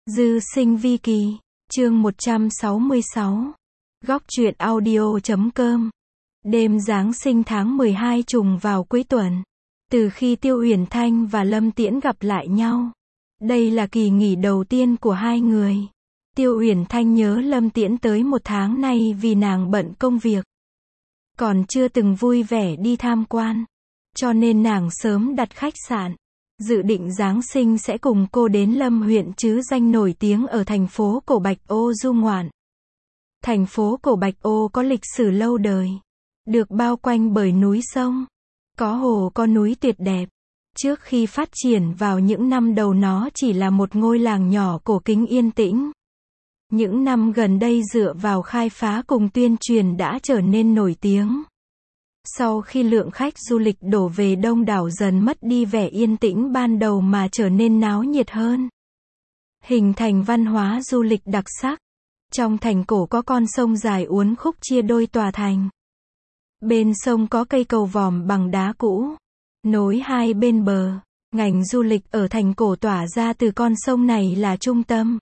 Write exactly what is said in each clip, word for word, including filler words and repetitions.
Dư sinh vi kỳ, chương một trăm sáu mươi sáu. Góc truyện audio chấm com. Đêm Giáng sinh tháng mười hai trùng vào cuối tuần. Từ khi Tiêu Uyển Thanh và Lâm Tiễn gặp lại nhau, đây là kỳ nghỉ đầu tiên của hai người. Tiêu Uyển Thanh nhớ Lâm Tiễn tới một tháng nay vì nàng bận công việc, còn chưa từng vui vẻ đi tham quan, cho nên nàng sớm đặt khách sạn, dự định Giáng sinh sẽ cùng cô đến Lâm huyện chứ danh nổi tiếng ở thành phố cổ Bạch Ô du ngoạn. Thành phố cổ Bạch Ô có lịch sử lâu đời, được bao quanh bởi núi sông, có hồ có núi tuyệt đẹp. Trước khi phát triển vào những năm đầu nó chỉ là một ngôi làng nhỏ cổ kính yên tĩnh. Những năm gần đây dựa vào khai phá cùng tuyên truyền đã trở nên nổi tiếng. Sau khi lượng khách du lịch đổ về đông đảo dần mất đi vẻ yên tĩnh ban đầu mà trở nên náo nhiệt hơn, hình thành văn hóa du lịch đặc sắc. Trong thành cổ có con sông dài uốn khúc chia đôi tòa thành. Bên sông có cây cầu vòm bằng đá cũ, nối hai bên bờ. Ngành du lịch ở thành cổ tỏa ra từ con sông này là trung tâm.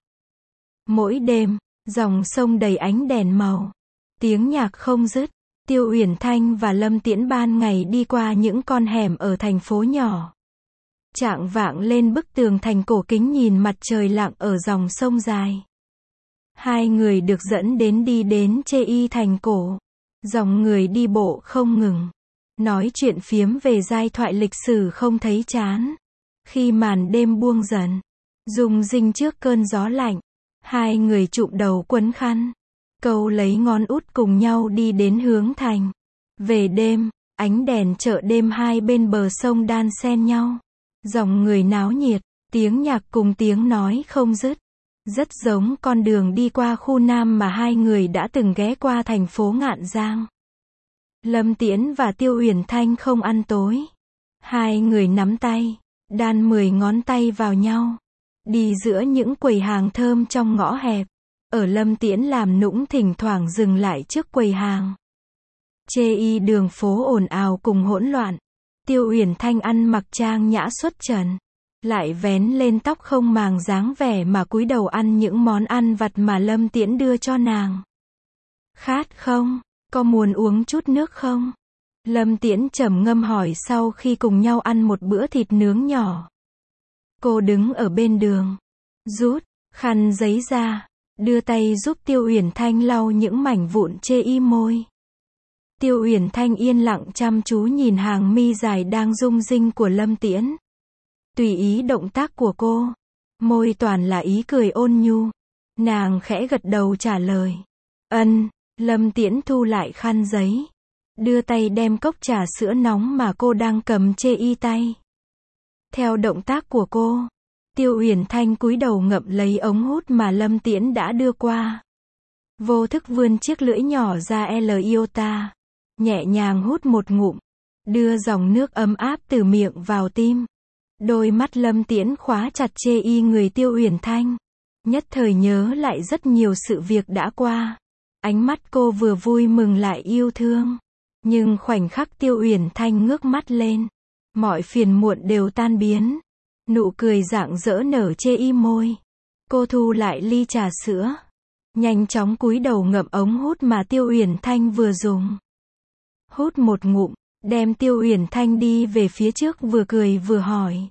Mỗi đêm, dòng sông đầy ánh đèn màu, tiếng nhạc không dứt. Tiêu Uyển Thanh và Lâm Tiễn ban ngày đi qua những con hẻm ở thành phố nhỏ, chạng vạng lên bức tường thành cổ kính nhìn mặt trời lặn ở dòng sông dài. Hai người được dẫn đến đi đến Chê Y thành cổ. Dòng người đi bộ không ngừng, nói chuyện phiếm về giai thoại lịch sử không thấy chán. Khi màn đêm buông dần, rung rinh trước cơn gió lạnh, hai người chụm đầu quấn khăn, câu lấy ngón út cùng nhau đi đến hướng thành. Về đêm, ánh đèn chợ đêm hai bên bờ sông đan xen nhau, dòng người náo nhiệt, tiếng nhạc cùng tiếng nói không dứt. Rất giống con đường đi qua khu Nam mà hai người đã từng ghé qua thành phố Ngạn Giang. Lâm Tiễn và Tiêu Uyển Thanh không ăn tối. Hai người nắm tay, đan mười ngón tay vào nhau, đi giữa những quầy hàng thơm trong ngõ hẹp. Ở Lâm Tiễn làm nũng thỉnh thoảng dừng lại trước quầy hàng. Chê Y đường phố ồn ào cùng hỗn loạn. Tiêu Uyển Thanh ăn mặc trang nhã xuất trần, lại vén lên tóc không màng dáng vẻ mà cúi đầu ăn những món ăn vặt mà Lâm Tiễn đưa cho nàng. Khát không? Có muốn uống chút nước không? Lâm Tiễn trầm ngâm hỏi sau khi cùng nhau ăn một bữa thịt nướng nhỏ. Cô đứng ở bên đường, rút khăn giấy ra, đưa tay giúp Tiêu Uyển Thanh lau những mảnh vụn chê y môi. Tiêu Uyển Thanh yên lặng chăm chú nhìn hàng mi dài đang rung rinh của Lâm Tiễn. Tùy ý động tác của cô, môi toàn là ý cười ôn nhu. Nàng khẽ gật đầu trả lời. Ân. Lâm Tiễn thu lại khăn giấy, đưa tay đem cốc trà sữa nóng mà cô đang cầm chê y tay. Theo động tác của cô, Tiêu Uyển Thanh cúi đầu ngậm lấy ống hút mà Lâm Tiễn đã đưa qua. Vô thức vươn chiếc lưỡi nhỏ ra L iota, nhẹ nhàng hút một ngụm, đưa dòng nước ấm áp từ miệng vào tim. Đôi mắt Lâm Tiễn khóa chặt chê y người Tiêu Uyển Thanh, nhất thời nhớ lại rất nhiều sự việc đã qua. Ánh mắt cô vừa vui mừng lại yêu thương. Nhưng khoảnh khắc Tiêu Uyển Thanh ngước mắt lên, mọi phiền muộn đều tan biến. Nụ cười rạng rỡ nở chê y môi. Cô thu lại ly trà sữa, nhanh chóng cúi đầu ngậm ống hút mà Tiêu Uyển Thanh vừa dùng. Hút một ngụm, đem Tiêu Uyển Thanh đi về phía trước vừa cười vừa hỏi.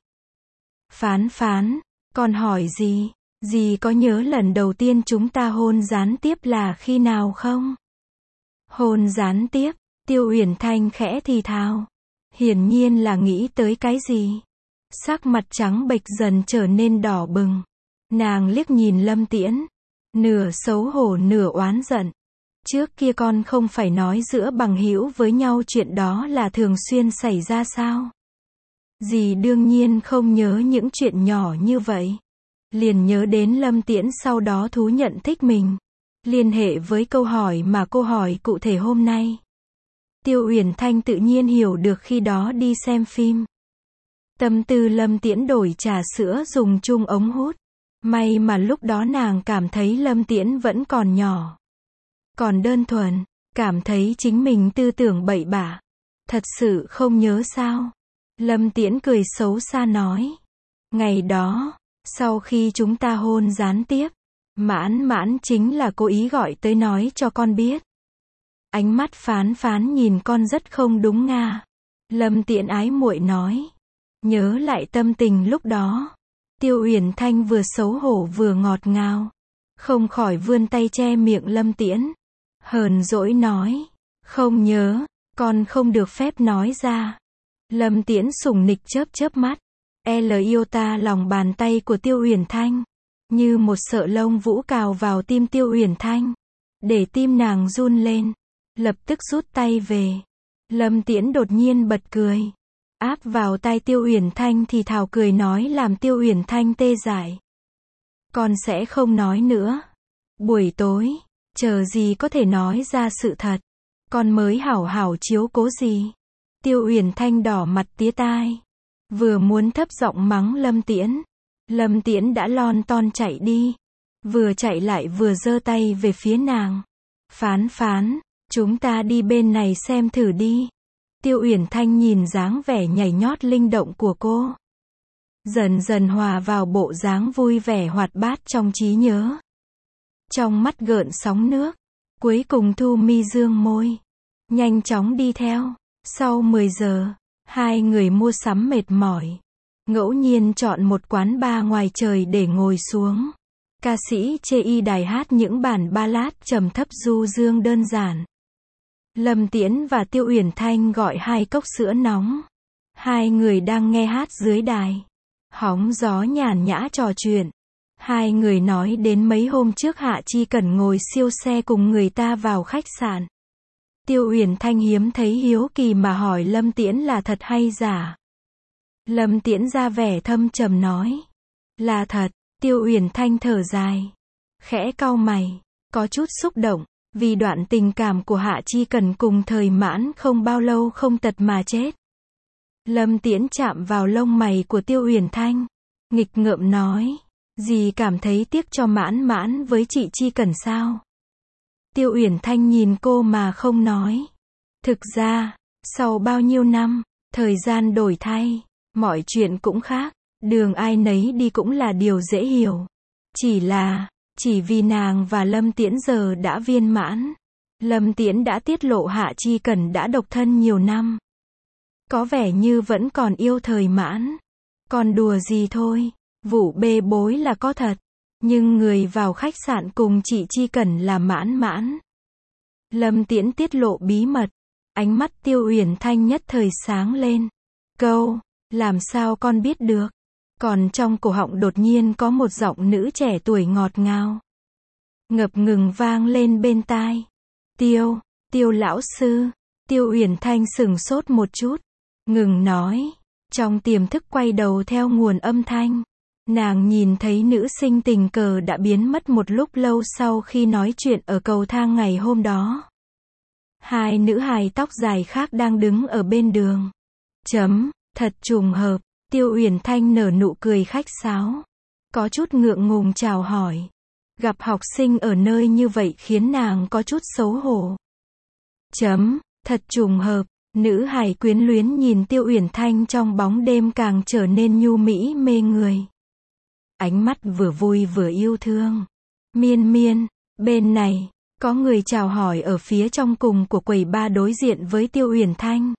Phán phán, con hỏi gì? Dì có nhớ lần đầu tiên chúng ta hôn gián tiếp là khi nào không? Hôn gián tiếp, Tiêu Uyển Thanh khẽ thì thào. Hiển nhiên là nghĩ tới cái gì. Sắc mặt trắng bệch dần trở nên đỏ bừng. Nàng liếc nhìn Lâm Tiễn, nửa xấu hổ nửa oán giận. Trước kia con không phải nói giữa bằng hữu với nhau chuyện đó là thường xuyên xảy ra sao? Dì đương nhiên không nhớ những chuyện nhỏ như vậy. Liền nhớ đến Lâm Tiễn sau đó thú nhận thích mình, liên hệ với câu hỏi mà cô hỏi cụ thể hôm nay. Tiêu Uyển Thanh tự nhiên hiểu được khi đó đi xem phim. Tâm tư Lâm Tiễn đổi trà sữa dùng chung ống hút. May mà lúc đó nàng cảm thấy Lâm Tiễn vẫn còn nhỏ, còn đơn thuần, cảm thấy chính mình tư tưởng bậy bạ. Thật sự không nhớ sao? Lâm Tiễn cười xấu xa nói. Ngày đó, Sau khi chúng ta hôn gián tiếp, Mãn Mãn chính là cố ý gọi tới nói cho con biết. Ánh mắt Phán Phán nhìn con rất không đúng nga. Lâm Tiễn ái muội nói. Nhớ lại tâm tình lúc đó. Tiêu Uyển Thanh vừa xấu hổ vừa ngọt ngào. Không khỏi vươn tay che miệng Lâm Tiễn. Hờn dỗi nói. Không nhớ, con không được phép nói ra. Lâm Tiễn sủng nịch chớp chớp mắt. L yêu ta lòng bàn tay của Tiêu Uyển Thanh. Như một sợi lông vũ cào vào tim Tiêu Uyển Thanh. Để tim nàng run lên. Lập tức rút tay về. Lâm Tiễn đột nhiên bật cười. Áp vào tai Tiêu Uyển Thanh thì thào cười nói làm Tiêu Uyển Thanh tê dại. Con sẽ không nói nữa. Buổi tối, chờ gì có thể nói ra sự thật. Con mới hảo hảo chiếu cố gì. Tiêu Uyển Thanh đỏ mặt tía tai. Vừa muốn thấp giọng mắng Lâm Tiễn. Lâm Tiễn đã lon ton chạy đi. Vừa chạy lại vừa giơ tay về phía nàng. Phán Phán, chúng ta đi bên này xem thử đi. Tiêu Uyển Thanh nhìn dáng vẻ nhảy nhót linh động của cô. Dần dần hòa vào bộ dáng vui vẻ hoạt bát trong trí nhớ. Trong mắt gợn sóng nước. Cuối cùng thu mi dương môi. Nhanh chóng đi theo. Sau mười giờ, hai người mua sắm mệt mỏi. Ngẫu nhiên chọn một quán bar ngoài trời để ngồi xuống. Ca sĩ chê y đài hát những bản ballad trầm thấp du dương đơn giản. Lâm Tiễn và Tiêu Uyển Thanh gọi hai cốc sữa nóng. Hai người đang nghe hát dưới đài. Hóng gió nhàn nhã trò chuyện. Hai người nói đến mấy hôm trước Hạ Chi Cẩn ngồi siêu xe cùng người ta vào khách sạn. Tiêu Uyển Thanh hiếm thấy hiếu kỳ mà hỏi Lâm Tiễn là thật hay giả. Lâm Tiễn ra vẻ thâm trầm nói. Là thật. Tiêu Uyển Thanh thở dài. Khẽ cau mày. Có chút xúc động. Vì đoạn tình cảm của Hạ Chi Cẩn cùng Thời Mãn không bao lâu không tật mà chết. Lâm Tiễn chạm vào lông mày của Tiêu Uyển Thanh. Nghịch ngợm nói. Dì cảm thấy tiếc cho Mãn Mãn với chị Chi Cẩn sao? Tiêu Uyển Thanh nhìn cô mà không nói. Thực ra, sau bao nhiêu năm, thời gian đổi thay, mọi chuyện cũng khác, đường ai nấy đi cũng là điều dễ hiểu. Chỉ là, chỉ vì nàng và Lâm Tiễn giờ đã viên mãn. Lâm Tiễn đã tiết lộ Hạ Chi Cẩn đã độc thân nhiều năm. Có vẻ như vẫn còn yêu Thời Mãn. Còn đùa gì thôi, vụ bê bối là có thật. Nhưng người vào khách sạn cùng chị Chi Cẩn là Mãn Mãn. Lâm Tiễn tiết lộ bí mật. Ánh mắt Tiêu Uyển Thanh nhất thời sáng lên. Câu, làm sao con biết được? Còn trong cổ họng đột nhiên có một giọng nữ trẻ tuổi ngọt ngào. Ngập ngừng vang lên bên tai. Tiêu, Tiêu lão sư. Tiêu Uyển Thanh sửng sốt một chút. Ngừng nói. Trong tiềm thức quay đầu theo nguồn âm thanh. Nàng nhìn thấy nữ sinh tình cờ đã biến mất một lúc lâu sau khi nói chuyện ở cầu thang ngày hôm đó. Hai nữ hài tóc dài khác đang đứng ở bên đường. Chấm, thật trùng hợp. Tiêu Uyển Thanh nở nụ cười khách sáo. Có chút ngượng ngùng chào hỏi. Gặp học sinh ở nơi như vậy khiến nàng có chút xấu hổ. Chấm, thật trùng hợp. Nữ hài quyến luyến nhìn Tiêu Uyển Thanh trong bóng đêm càng trở nên nhu mỹ mê người. Ánh mắt vừa vui vừa yêu thương. Miên miên, bên này, có người chào hỏi ở phía trong cùng của quầy bar đối diện với Tiêu Uyển Thanh.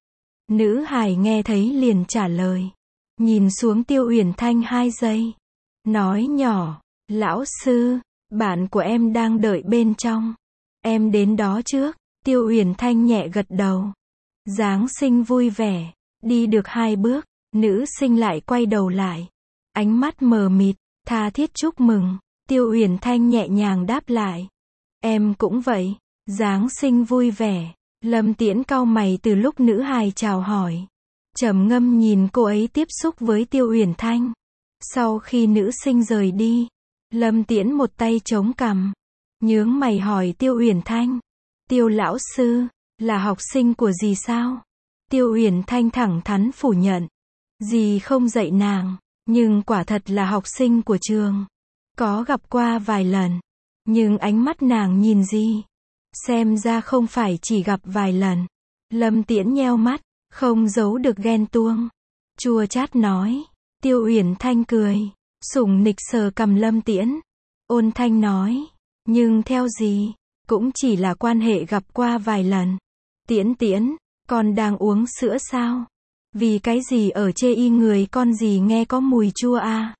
Nữ hài nghe thấy liền trả lời. Nhìn xuống Tiêu Uyển Thanh hai giây. Nói nhỏ, lão sư, bạn của em đang đợi bên trong. Em đến đó trước. Tiêu Uyển Thanh nhẹ gật đầu. Giáng sinh vui vẻ. Đi được hai bước, nữ sinh lại quay đầu lại. Ánh mắt mờ mịt, tha thiết chúc mừng. Tiêu Uyển Thanh nhẹ nhàng đáp lại. Em cũng vậy. Giáng sinh vui vẻ. Lâm Tiễn cau mày từ lúc nữ hài chào hỏi. Trầm ngâm nhìn cô ấy tiếp xúc với Tiêu Uyển Thanh. Sau khi nữ sinh rời đi, Lâm Tiễn một tay chống cằm. Nhướng mày hỏi Tiêu Uyển Thanh. Tiêu lão sư, là học sinh của dì sao? Tiêu Uyển Thanh thẳng thắn phủ nhận. Dì không dạy nàng, nhưng quả thật là học sinh của trường. Có gặp qua vài lần. Nhưng ánh mắt nàng nhìn dì. Xem ra không phải chỉ gặp vài lần. Lâm Tiễn nheo mắt, không giấu được ghen tuông. Chua chát nói. Tiêu Uyển Thanh cười. Sủng nịch sờ cằm Lâm Tiễn. Ôn thanh nói. Nhưng theo gì? Cũng chỉ là quan hệ gặp qua vài lần. Tiễn Tiễn, con đang uống sữa sao? Vì cái gì ở chê y người con gì nghe có mùi chua à?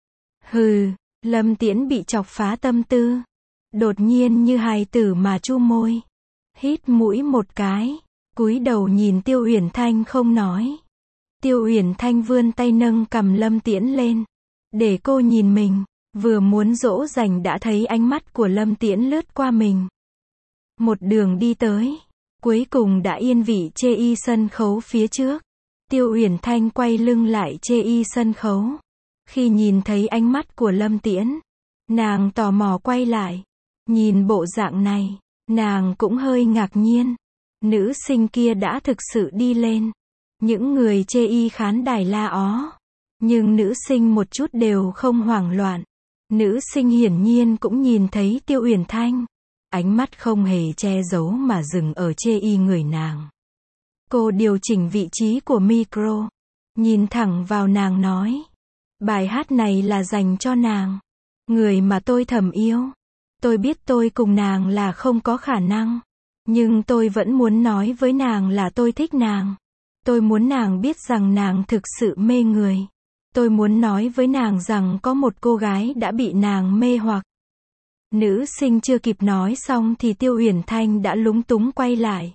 Hừ, Lâm Tiễn bị chọc phá tâm tư. Đột nhiên như hài tử mà chu môi. Hít mũi một cái, cúi đầu nhìn Tiêu Uyển Thanh không nói. Tiêu Uyển Thanh vươn tay nâng cằm Lâm Tiễn lên, để cô nhìn mình, vừa muốn dỗ dành đã thấy ánh mắt của Lâm Tiễn lướt qua mình. Một đường đi tới, cuối cùng đã yên vị chê y sân khấu phía trước. Tiêu Uyển Thanh quay lưng lại chê y sân khấu. Khi nhìn thấy ánh mắt của Lâm Tiễn, nàng tò mò quay lại. Nhìn bộ dạng này, nàng cũng hơi ngạc nhiên. Nữ sinh kia đã thực sự đi lên. Những người chê y khán đài la ó. Nhưng nữ sinh một chút đều không hoảng loạn. Nữ sinh hiển nhiên cũng nhìn thấy Tiêu Uyển Thanh. Ánh mắt không hề che giấu mà dừng ở chê y người nàng. Cô điều chỉnh vị trí của micro. Nhìn thẳng vào nàng nói. Bài hát này là dành cho nàng. Người mà tôi thầm yêu. Tôi biết tôi cùng nàng là không có khả năng. Nhưng tôi vẫn muốn nói với nàng là tôi thích nàng. Tôi muốn nàng biết rằng nàng thực sự mê người. Tôi muốn nói với nàng rằng có một cô gái đã bị nàng mê hoặc. Nữ sinh chưa kịp nói xong thì Tiêu Uyển Thanh đã lúng túng quay lại.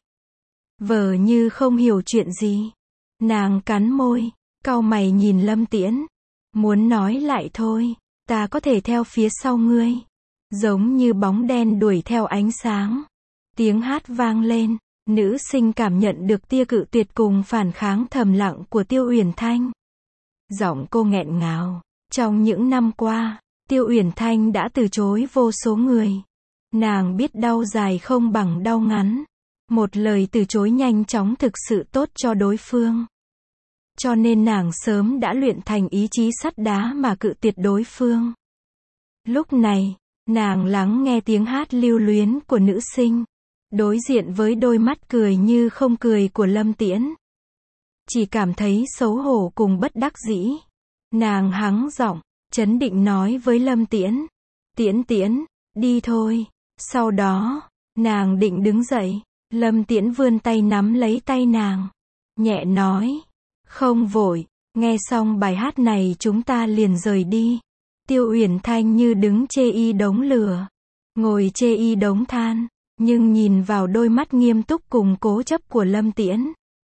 Vờ như không hiểu chuyện gì. Nàng cắn môi, cau mày nhìn Lâm Tiễn. Muốn nói lại thôi, ta có thể theo phía sau ngươi. Giống như bóng đen đuổi theo ánh sáng. Tiếng hát vang lên, nữ sinh cảm nhận được tia cự tuyệt cùng phản kháng thầm lặng của Tiêu Uyển Thanh. Giọng cô nghẹn ngào. Trong những năm qua, Tiêu Uyển Thanh đã từ chối vô số người. Nàng biết đau dài không bằng đau ngắn. Một lời từ chối nhanh chóng thực sự tốt cho đối phương. Cho nên nàng sớm đã luyện thành ý chí sắt đá mà cự tuyệt đối phương. Lúc này, nàng lắng nghe tiếng hát lưu luyến của nữ sinh. Đối diện với đôi mắt cười như không cười của Lâm Tiễn. Chỉ cảm thấy xấu hổ cùng bất đắc dĩ. Nàng hắng giọng, trấn định nói với Lâm Tiễn. Tiễn Tiễn, đi thôi. Sau đó, nàng định đứng dậy. Lâm Tiễn vươn tay nắm lấy tay nàng. Nhẹ nói. Không vội, nghe xong bài hát này chúng ta liền rời đi. Tiêu Uyển Thanh như đứng chê y đống lửa. Ngồi chê y đống than. Nhưng nhìn vào đôi mắt nghiêm túc cùng cố chấp của Lâm Tiễn.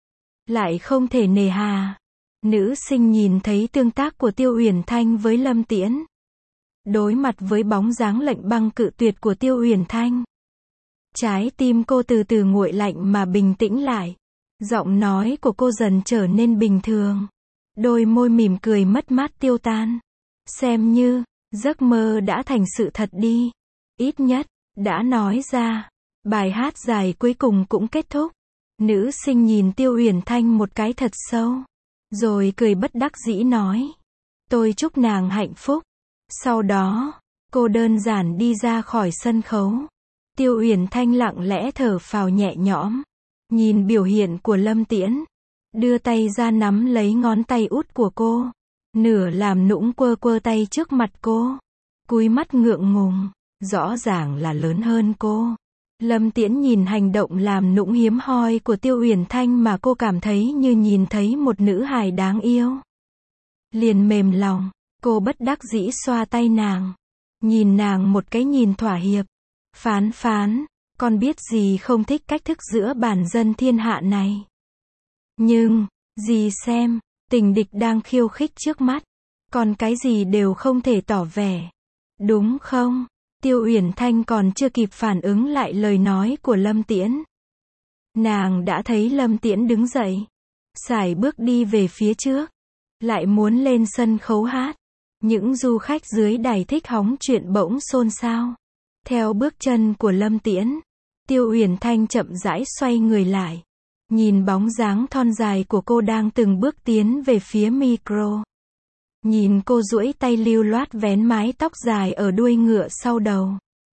Lại không thể nề hà. Nữ sinh nhìn thấy tương tác của Tiêu Uyển Thanh với Lâm Tiễn. Đối mặt với bóng dáng lạnh băng cự tuyệt của Tiêu Uyển Thanh. Trái tim cô từ từ nguội lạnh mà bình tĩnh lại. Giọng nói của cô dần trở nên bình thường. Đôi môi mỉm cười mất mát tiêu tan. Xem như, giấc mơ đã thành sự thật đi. Ít nhất, đã nói ra. Bài hát dài cuối cùng cũng kết thúc. Nữ sinh nhìn Tiêu Uyển Thanh một cái thật sâu. Rồi cười bất đắc dĩ nói. Tôi chúc nàng hạnh phúc. Sau đó, cô đơn giản đi ra khỏi sân khấu. Tiêu Uyển Thanh lặng lẽ thở phào nhẹ nhõm. Nhìn biểu hiện của Lâm Tiễn. Đưa tay ra nắm lấy ngón tay út của cô. Nửa làm nũng quơ quơ tay trước mặt cô. Cúi mắt ngượng ngùng. Rõ ràng là lớn hơn cô. Lâm Tiễn nhìn hành động làm nũng hiếm hoi của Tiêu Uyển Thanh mà cô cảm thấy như nhìn thấy một nữ hài đáng yêu. Liền mềm lòng, cô bất đắc dĩ xoa tay nàng. Nhìn nàng một cái nhìn thỏa hiệp. Phán phán, con biết dì không thích cách thức giữa bản dân thiên hạ này. Nhưng, dì xem, tình địch đang khiêu khích trước mắt. Còn cái gì đều không thể tỏ vẻ. Đúng không? Tiêu Uyển Thanh còn chưa kịp phản ứng lại lời nói của Lâm Tiễn. Nàng đã thấy Lâm Tiễn đứng dậy. Sải bước đi về phía trước. Lại muốn lên sân khấu hát. Những du khách dưới đài thích hóng chuyện bỗng xôn xao. Theo bước chân của Lâm Tiễn, Tiêu Uyển Thanh chậm rãi xoay người lại. Nhìn bóng dáng thon dài của cô đang từng bước tiến về phía micro. Nhìn cô duỗi tay lưu loát vén mái tóc dài ở đuôi ngựa sau đầu.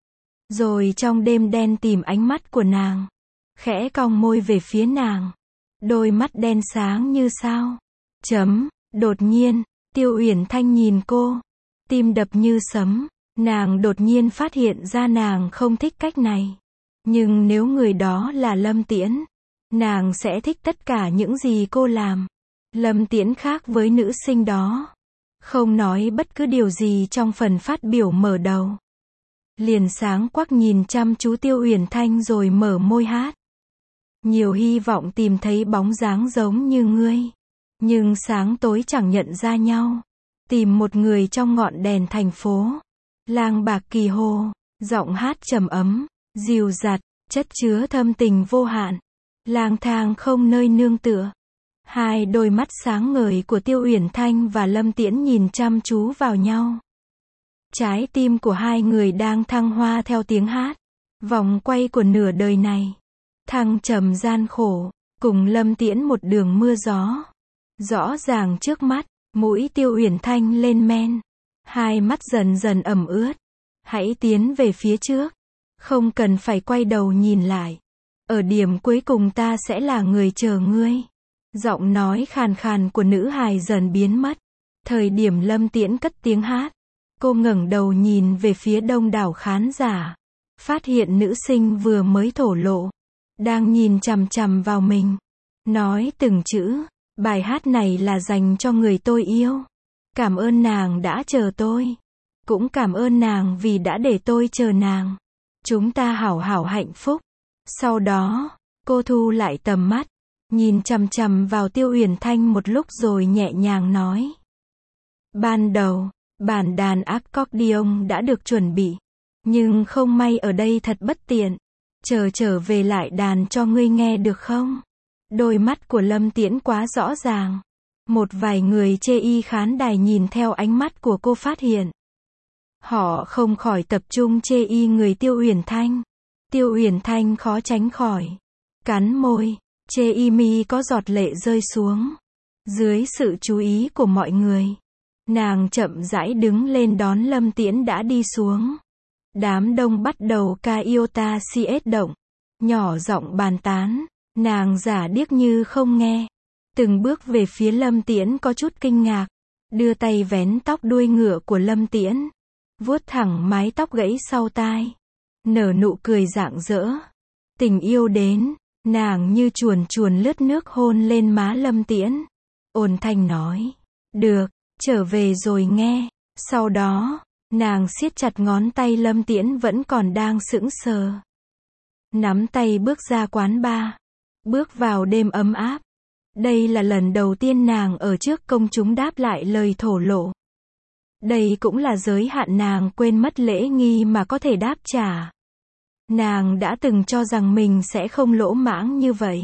Rồi trong đêm đen tìm ánh mắt của nàng. Khẽ cong môi về phía nàng. Đôi mắt đen sáng như sao. Chấm, đột nhiên, Tiêu Uyển Thanh nhìn cô. Tim đập như sấm, nàng đột nhiên phát hiện ra nàng không thích cách này. Nhưng nếu người đó là Lâm Tiễn, nàng sẽ thích tất cả những gì cô làm. Lâm Tiễn khác với nữ sinh đó. Không nói bất cứ điều gì trong phần phát biểu mở đầu. Liền sáng quắc nhìn chăm chú Tiêu Uyển Thanh rồi mở môi hát. Nhiều hy vọng tìm thấy bóng dáng giống như ngươi. Nhưng sáng tối chẳng nhận ra nhau. Tìm một người trong ngọn đèn thành phố. Lang bạc kỳ hồ. Giọng hát trầm ấm, dịu dặt, chất chứa thâm tình vô hạn. Lang thang không nơi nương tựa. Hai đôi mắt sáng ngời của Tiêu Uyển Thanh và Lâm Tiễn nhìn chăm chú vào nhau. Trái tim của hai người đang thăng hoa theo tiếng hát. Vòng quay của nửa đời này. Thăng trầm gian khổ, cùng Lâm Tiễn một đường mưa gió. Rõ ràng trước mắt, mũi Tiêu Uyển Thanh lên men. Hai mắt dần dần ẩm ướt. Hãy tiến về phía trước. Không cần phải quay đầu nhìn lại. Ở điểm cuối cùng ta sẽ là người chờ ngươi. Giọng nói khàn khàn của nữ hài dần biến mất. Thời điểm Lâm Tiễn cất tiếng hát, cô ngẩng đầu nhìn về phía đông đảo khán giả. Phát hiện nữ sinh vừa mới thổ lộ. Đang nhìn chằm chằm vào mình. Nói từng chữ. Bài hát này là dành cho người tôi yêu. Cảm ơn nàng đã chờ tôi. Cũng cảm ơn nàng vì đã để tôi chờ nàng. Chúng ta hảo hảo hạnh phúc. Sau đó, cô thu lại tầm mắt. Nhìn chằm chằm vào Tiêu Uyển Thanh một lúc rồi nhẹ nhàng nói. Ban đầu, bản đàn accordion đã được chuẩn bị. Nhưng không may ở đây thật bất tiện. Chờ trở về lại đàn cho ngươi nghe được không? Đôi mắt của Lâm Tiễn quá rõ ràng. Một vài người chê y khán đài nhìn theo ánh mắt của cô phát hiện. Họ không khỏi tập trung chê y người Tiêu Uyển Thanh. Tiêu Uyển Thanh khó tránh khỏi. Cắn môi, chê y mi có giọt lệ rơi xuống. Dưới sự chú ý của mọi người. Nàng chậm rãi đứng lên đón Lâm Tiễn đã đi xuống. Đám đông bắt đầu ca iota cs động. Nhỏ giọng bàn tán. Nàng giả điếc như không nghe. Từng bước về phía Lâm Tiễn có chút kinh ngạc. Đưa tay vén tóc đuôi ngựa của Lâm Tiễn. Vuốt thẳng mái tóc gãy sau tai. Nở nụ cười rạng rỡ. Tình yêu đến. Nàng như chuồn chuồn lướt nước hôn lên má Lâm Tiễn. Ôn thanh nói. Được, trở về rồi nghe. Sau đó, nàng siết chặt ngón tay Lâm Tiễn vẫn còn đang sững sờ. Nắm tay bước ra quán bar. Bước vào đêm ấm áp. Đây là lần đầu tiên nàng ở trước công chúng đáp lại lời thổ lộ. Đây cũng là giới hạn nàng quên mất lễ nghi mà có thể đáp trả. Nàng đã từng cho rằng mình sẽ không lỗ mãng như vậy.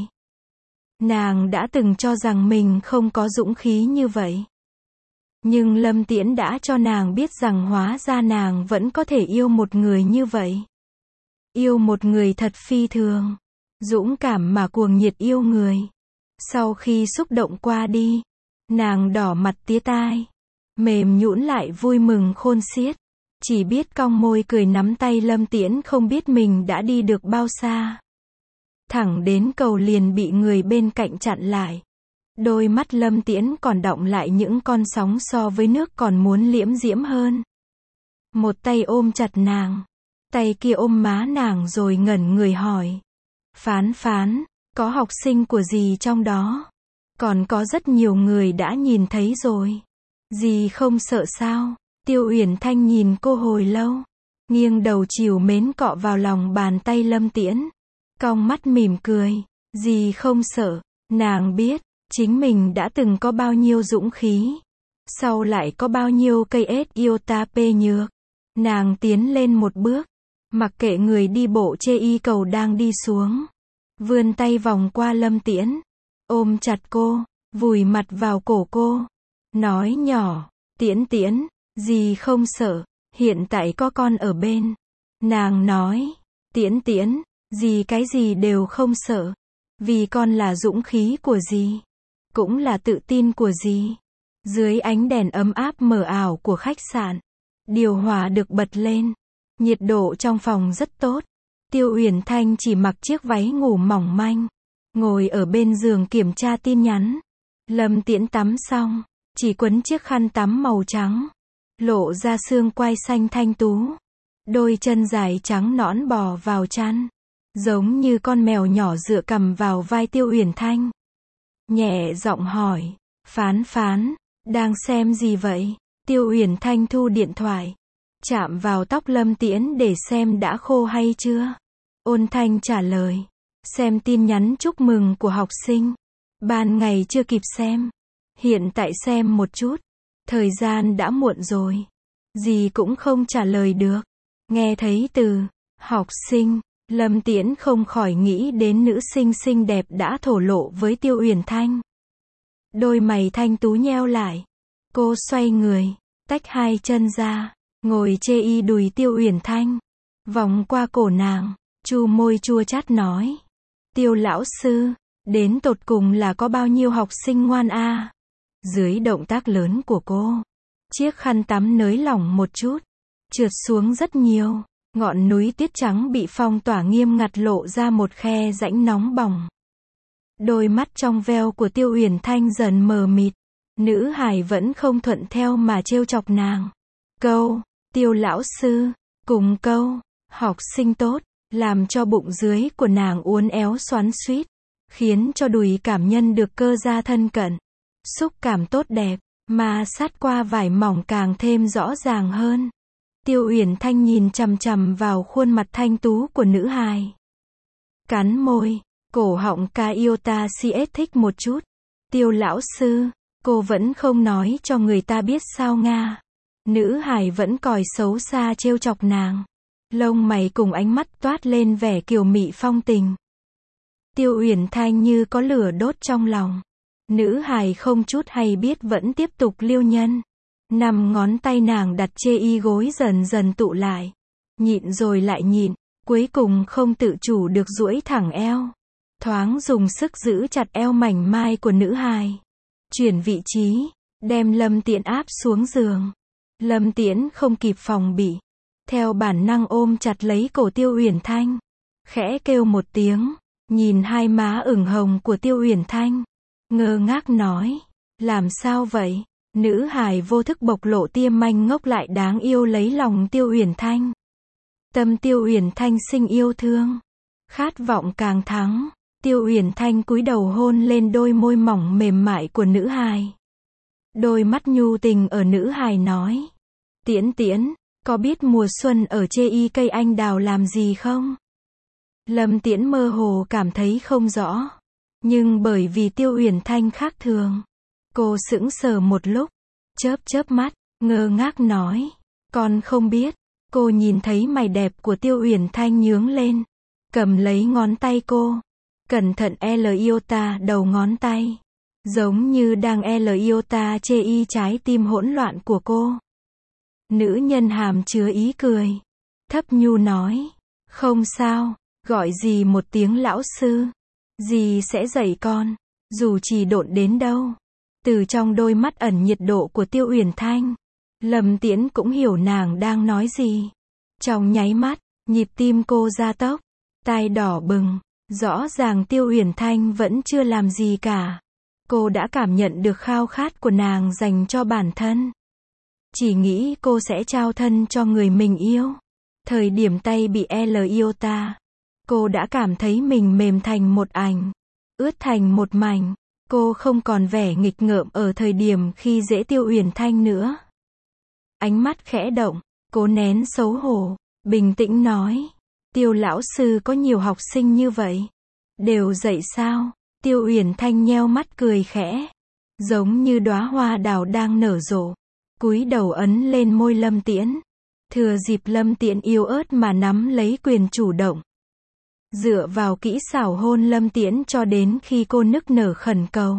Nàng đã từng cho rằng mình không có dũng khí như vậy. Nhưng Lâm Tiễn đã cho nàng biết rằng hóa ra nàng vẫn có thể yêu một người như vậy. Yêu một người thật phi thường. Dũng cảm mà cuồng nhiệt yêu người. Sau khi xúc động qua đi, nàng đỏ mặt tía tai. Mềm nhũn lại vui mừng khôn xiết. Chỉ biết cong môi cười nắm tay Lâm Tiễn không biết mình đã đi được bao xa. Thẳng đến cầu liền bị người bên cạnh chặn lại. Đôi mắt Lâm Tiễn còn đọng lại những con sóng so với nước còn muốn liễm diễm hơn. Một tay ôm chặt nàng. Tay kia ôm má nàng rồi ngẩn người hỏi. Phán phán, có học sinh của dì trong đó. Còn có rất nhiều người đã nhìn thấy rồi. Dì không sợ sao? Tiêu Uyển Thanh nhìn cô hồi lâu. Nghiêng đầu trìu mến cọ vào lòng bàn tay Lâm Tiễn. Cong mắt mỉm cười. Dì không sợ. Nàng biết, chính mình đã từng có bao nhiêu dũng khí. Sau lại có bao nhiêu cây ết iota p nhược. Nàng tiến lên một bước. Mặc kệ người đi bộ chê y cầu đang đi xuống. Vươn tay vòng qua Lâm Tiễn. Ôm chặt cô. Vùi mặt vào cổ cô. Nói nhỏ. Tiễn Tiễn. Dì không sợ. Hiện tại có con ở bên. Nàng nói. Tiễn Tiễn. Dì cái gì đều không sợ. Vì con là dũng khí của dì. Cũng là tự tin của dì. Dưới ánh đèn ấm áp mờ ảo của khách sạn. Điều hòa được bật lên. Nhiệt độ trong phòng rất tốt. Tiêu Uyển Thanh chỉ mặc chiếc váy ngủ mỏng manh. Ngồi ở bên giường kiểm tra tin nhắn. Lâm Tiễn tắm xong. Chỉ quấn chiếc khăn tắm màu trắng. lộ ra xương quai xanh thanh tú. Đôi chân dài trắng nõn bò vào chăn, giống như con mèo nhỏ dựa cằm vào vai Tiêu Uyển Thanh. Nhẹ giọng hỏi, Phán Phán, đang xem gì vậy? Tiêu Uyển Thanh thu điện thoại, chạm vào tóc Lâm Tiễn để xem đã khô hay chưa. Ôn thanh trả lời, xem tin nhắn chúc mừng của học sinh. Ban ngày chưa kịp xem, hiện tại xem một chút. Thời gian đã muộn rồi. Gì cũng không trả lời được. Nghe thấy từ học sinh, Lâm Tiễn không khỏi nghĩ đến nữ sinh xinh đẹp đã thổ lộ với Tiêu Uyển Thanh. Đôi mày thanh tú nheo lại. Cô xoay người, tách hai chân ra, ngồi chê y đùi Tiêu Uyển Thanh, vòng qua cổ nàng, chu môi chua chát nói, Tiêu lão sư, đến tột cùng là có bao nhiêu học sinh ngoan a? À? Dưới động tác lớn của cô, chiếc khăn tắm nới lỏng một chút, trượt xuống rất nhiều. Ngọn núi tuyết trắng bị phong tỏa nghiêm ngặt lộ ra một khe rãnh nóng bỏng. Đôi mắt trong veo của Tiêu Uyển Thanh dần mờ mịt. Nữ hài vẫn không thuận theo mà trêu chọc nàng. Câu, Tiêu lão sư, cùng câu, học sinh tốt, làm cho bụng dưới của nàng uốn éo xoắn xuýt, khiến cho đùi cảm nhân được cơ da thân cận. Xúc cảm tốt đẹp, mà sát qua vải mỏng càng thêm rõ ràng hơn. Tiêu Uyển Thanh nhìn chằm chằm vào khuôn mặt thanh tú của nữ hài. Cắn môi, cổ họng ca yêu ta si ết thích một chút. Tiêu lão sư, cô vẫn không nói cho người ta biết sao nga. Nữ hài vẫn còi xấu xa trêu chọc nàng. Lông mày cùng ánh mắt toát lên vẻ kiều mị phong tình. Tiêu Uyển Thanh như có lửa đốt trong lòng. Nữ hài không chút hay biết vẫn tiếp tục liêu nhân. Năm ngón tay nàng đặt chê y gối dần dần tụ lại. Nhịn rồi lại nhịn, cuối cùng không tự chủ được duỗi thẳng eo. Thoáng dùng sức giữ chặt eo mảnh mai của nữ hài. Chuyển vị trí, đem Lâm Tiễn áp xuống giường. Lâm Tiễn không kịp phòng bị. Theo bản năng ôm chặt lấy cổ Tiêu Uyển Thanh. Khẽ kêu một tiếng, nhìn hai má ửng hồng của Tiêu Uyển Thanh. Ngơ ngác nói, làm sao vậy? Nữ hài vô thức bộc lộ tia manh ngốc lại đáng yêu lấy lòng Tiêu Uyển Thanh. Tâm Tiêu Uyển Thanh sinh yêu thương. Khát vọng càng thắng. Tiêu Uyển Thanh cúi đầu hôn lên đôi môi mỏng mềm mại của nữ hài. Đôi mắt nhu tình ở nữ hài nói. Tiễn Tiễn, có biết mùa xuân ở chê y cây anh đào làm gì không? Lâm Tiễn mơ hồ cảm thấy không rõ. Nhưng bởi vì Tiêu Uyển Thanh khác thường. Cô sững sờ một lúc, chớp chớp mắt, ngơ ngác nói, con không biết. Cô nhìn thấy mày đẹp của Tiêu Uyển Thanh nhướng lên, cầm lấy ngón tay cô, cẩn thận L iota đầu ngón tay, giống như đang L iota chê y trái tim hỗn loạn của cô. Nữ nhân hàm chứa ý cười, thấp nhu nói, không sao, gọi dì một tiếng lão sư, dì sẽ dạy con, dù chỉ độn đến đâu. Từ trong đôi mắt ẩn nhiệt độ của Tiêu Uyển Thanh, Lâm Tiễn cũng hiểu nàng đang nói gì. Trong nháy mắt, nhịp tim cô gia tốc, tai đỏ bừng, rõ ràng Tiêu Uyển Thanh vẫn chưa làm gì cả. Cô đã cảm nhận được khao khát của nàng dành cho bản thân. Chỉ nghĩ cô sẽ trao thân cho người mình yêu. Thời điểm tay bị L iota, cô đã cảm thấy mình mềm thành một ảnh, ướt thành một mảnh. Cô không còn vẻ nghịch ngợm ở thời điểm khi dễ Tiêu Uyển Thanh nữa. Ánh mắt khẽ động, cố nén xấu hổ, bình tĩnh nói, Tiêu lão sư có nhiều học sinh như vậy, đều dạy sao? Tiêu Uyển Thanh nheo mắt cười khẽ, giống như đóa hoa đào đang nở rộ, cúi đầu ấn lên môi Lâm Tiễn, thừa dịp Lâm Tiễn yếu ớt mà nắm lấy quyền chủ động. Dựa vào kỹ xảo hôn Lâm Tiễn cho đến khi cô nức nở khẩn cầu.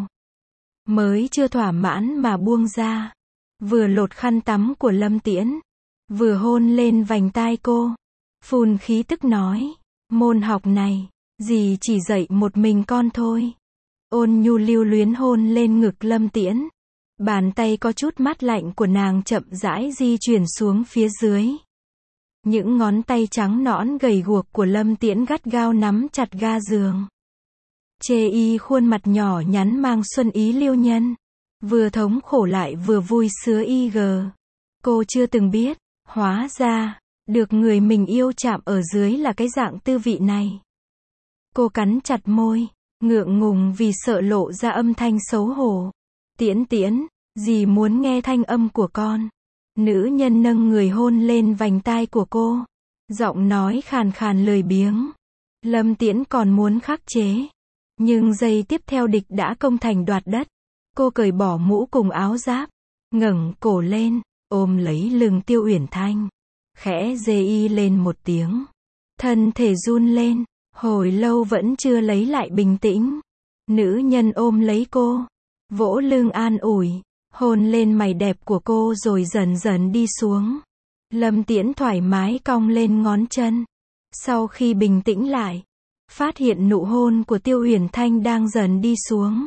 Mới chưa thỏa mãn mà buông ra. Vừa lột khăn tắm của Lâm Tiễn, vừa hôn lên vành tai cô. Phun khí tức nói, môn học này, dì chỉ dạy một mình con thôi. Ôn nhu lưu luyến hôn lên ngực Lâm Tiễn. Bàn tay có chút mát lạnh của nàng chậm rãi di chuyển xuống phía dưới. Những ngón tay trắng nõn gầy guộc của Lâm Tiễn gắt gao nắm chặt ga giường. Chê y khuôn mặt nhỏ nhắn mang xuân ý liêu nhân. Vừa thống khổ lại vừa vui sướng y gờ. Cô chưa từng biết, hóa ra, được người mình yêu chạm ở dưới là cái dạng tư vị này. Cô cắn chặt môi, ngượng ngùng vì sợ lộ ra âm thanh xấu hổ. Tiễn Tiễn, dì muốn nghe thanh âm của con. Nữ nhân nâng người hôn lên vành tai của cô. Giọng nói khàn khàn lười biếng. Lâm Tiễn còn muốn khắc chế. Nhưng giây tiếp theo địch đã công thành đoạt đất. Cô cởi bỏ mũ cùng áo giáp. Ngẩng cổ lên, ôm lấy lưng Tiêu Uyển Thanh. Khẽ dê y lên một tiếng. Thân thể run lên, hồi lâu vẫn chưa lấy lại bình tĩnh. Nữ nhân ôm lấy cô, vỗ lưng an ủi, hôn lên mày đẹp của cô rồi dần dần đi xuống. Lâm Tiễn thoải mái cong lên ngón chân. Sau khi bình tĩnh lại, phát hiện nụ hôn của Tiêu Uyển Thanh đang dần đi xuống.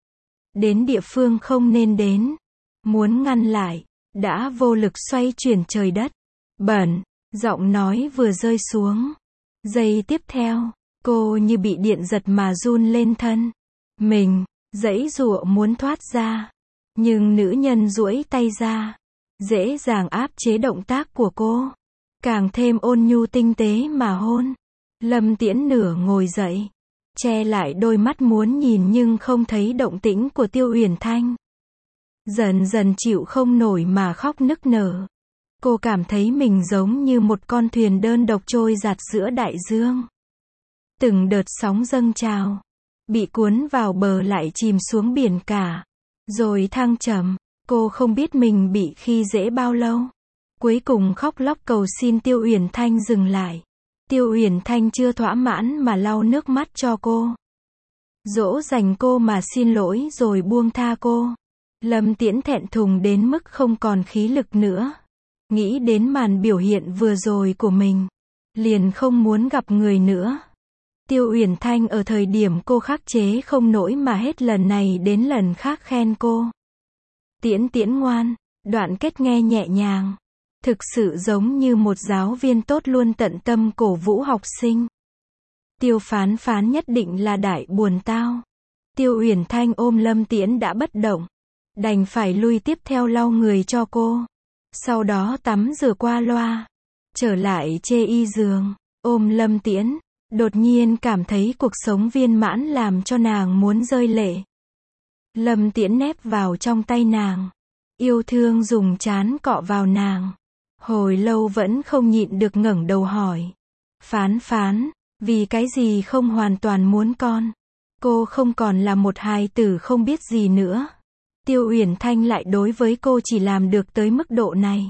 Đến địa phương không nên đến. Muốn ngăn lại, đã vô lực xoay chuyển trời đất. Bẩn, giọng nói vừa rơi xuống. Giây tiếp theo, cô như bị điện giật mà run lên thân. Mình, giãy giụa muốn thoát ra. Nhưng nữ nhân duỗi tay ra. Dễ dàng áp chế động tác của cô. Càng thêm ôn nhu tinh tế mà hôn. Lâm Tiễn nửa ngồi dậy. Che lại đôi mắt muốn nhìn nhưng không thấy động tĩnh của Tiêu Uyển Thanh. Dần dần chịu không nổi mà khóc nức nở. Cô cảm thấy mình giống như một con thuyền đơn độc trôi dạt giữa đại dương. Từng đợt sóng dâng trào. Bị cuốn vào bờ lại chìm xuống biển cả. Rồi thăng trầm. Cô không biết mình bị khi dễ bao lâu. Cuối cùng khóc lóc cầu xin Tiêu Uyển Thanh dừng lại. Tiêu Uyển Thanh chưa thỏa mãn mà lau nước mắt cho cô. Dỗ dành cô mà xin lỗi rồi buông tha cô. Lâm Tiễn thẹn thùng đến mức không còn khí lực nữa. Nghĩ đến màn biểu hiện vừa rồi của mình. Liền không muốn gặp người nữa. Tiêu Uyển Thanh ở thời điểm cô khắc chế không nổi mà hết lần này đến lần khác khen cô. Tiễn Tiễn ngoan, đoạn kết nghe nhẹ nhàng. Thực sự giống như một giáo viên tốt luôn tận tâm cổ vũ học sinh. Tiêu Phán Phán nhất định là đại buồn tao. Tiêu Uyển Thanh ôm Lâm Tiễn đã bất động. Đành phải lui tiếp theo lau người cho cô. Sau đó tắm rửa qua loa. Trở lại chê y giường, ôm Lâm Tiễn. Đột nhiên cảm thấy cuộc sống viên mãn làm cho nàng muốn rơi lệ. Lâm Tiễn nép vào trong tay nàng. Yêu thương dùng trán cọ vào nàng. Hồi lâu vẫn không nhịn được ngẩng đầu hỏi. Phán Phán, vì cái gì không hoàn toàn muốn con? Cô không còn là một hài tử không biết gì nữa. Tiêu Uyển Thanh lại đối với cô chỉ làm được tới mức độ này.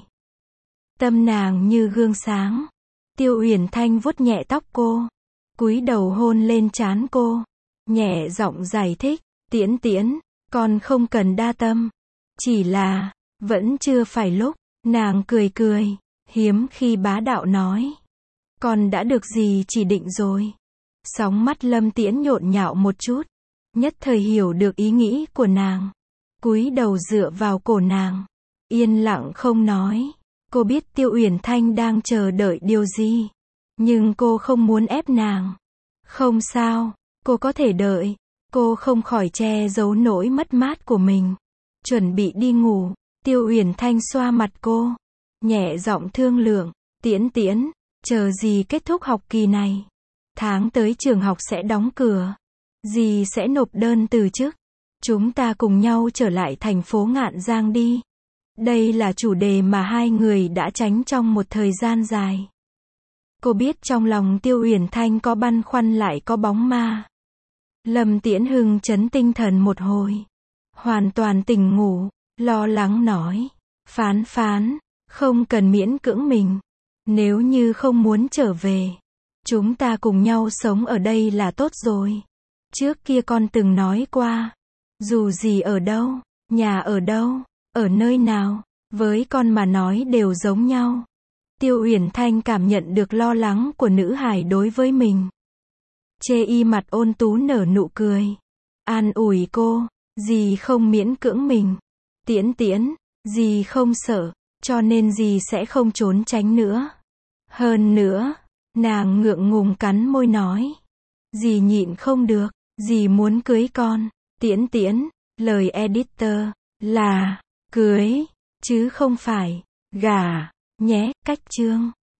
Tâm nàng như gương sáng. Tiêu Uyển Thanh vuốt nhẹ tóc cô. Cúi đầu hôn lên trán cô. Nhẹ giọng giải thích. Tiễn Tiễn, con không cần đa tâm. Chỉ là, vẫn chưa phải lúc. Nàng cười cười, hiếm khi bá đạo nói. Con đã được gì chỉ định rồi. Sóng mắt Lâm Tiễn nhộn nhạo một chút. Nhất thời hiểu được ý nghĩ của nàng. Cúi đầu dựa vào cổ nàng. Yên lặng không nói. Cô biết Tiêu Uyển Thanh đang chờ đợi điều gì. Nhưng cô không muốn ép nàng. Không sao, cô có thể đợi. Cô không khỏi che giấu nỗi mất mát của mình. Chuẩn bị đi ngủ. Tiêu Uyển Thanh xoa mặt cô. Nhẹ giọng thương lượng. Tiễn Tiễn, chờ dì kết thúc học kỳ này. Tháng tới trường học sẽ đóng cửa. Dì sẽ nộp đơn từ chức. Chúng ta cùng nhau trở lại thành phố Ngạn Giang đi. Đây là chủ đề mà hai người đã tránh trong một thời gian dài. Cô biết trong lòng Tiêu Uyển Thanh có băn khoăn lại có bóng ma. Lâm Tiễn hưng chấn tinh thần một hồi. Hoàn toàn tỉnh ngủ, lo lắng nói. Phán Phán, không cần miễn cưỡng mình. Nếu như không muốn trở về, chúng ta cùng nhau sống ở đây là tốt rồi. Trước kia con từng nói qua. Dù gì ở đâu, nhà ở đâu, ở nơi nào, với con mà nói đều giống nhau. Tiêu Uyển Thanh cảm nhận được lo lắng của nữ hài đối với mình. Chê y mặt ôn tú nở nụ cười. An ủi cô, dì không miễn cưỡng mình. Tiễn Tiễn, dì không sợ, cho nên dì sẽ không trốn tránh nữa. Hơn nữa, nàng ngượng ngùng cắn môi nói. Dì nhịn không được, dì muốn cưới con. Tiễn Tiễn, lời editor, là, cưới, chứ không phải, gà, nhé, cách chương.